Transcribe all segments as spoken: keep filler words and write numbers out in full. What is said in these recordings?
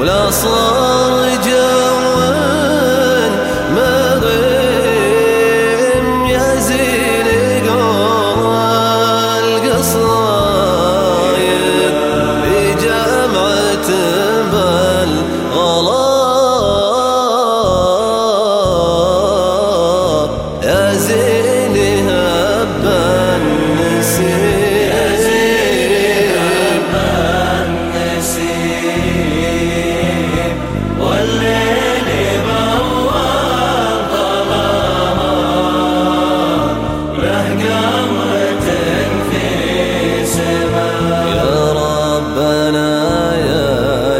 ولا صار جوان مريم يا زين قول القصايد بجامعة بالغلا يا زين هبا النسيم يا زين هبا النسيم والليل بواب ظلام له قمرة في سماء يا ربنا يا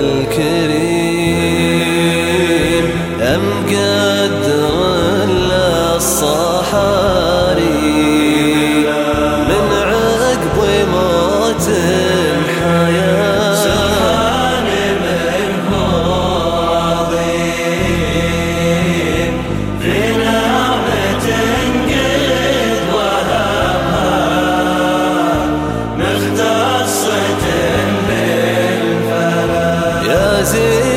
الكريم يا مقدر للصحاري من عقب موت الحياة سهان منه عظيم في نعمة قد وهبها مختصة بالفلاح يا زين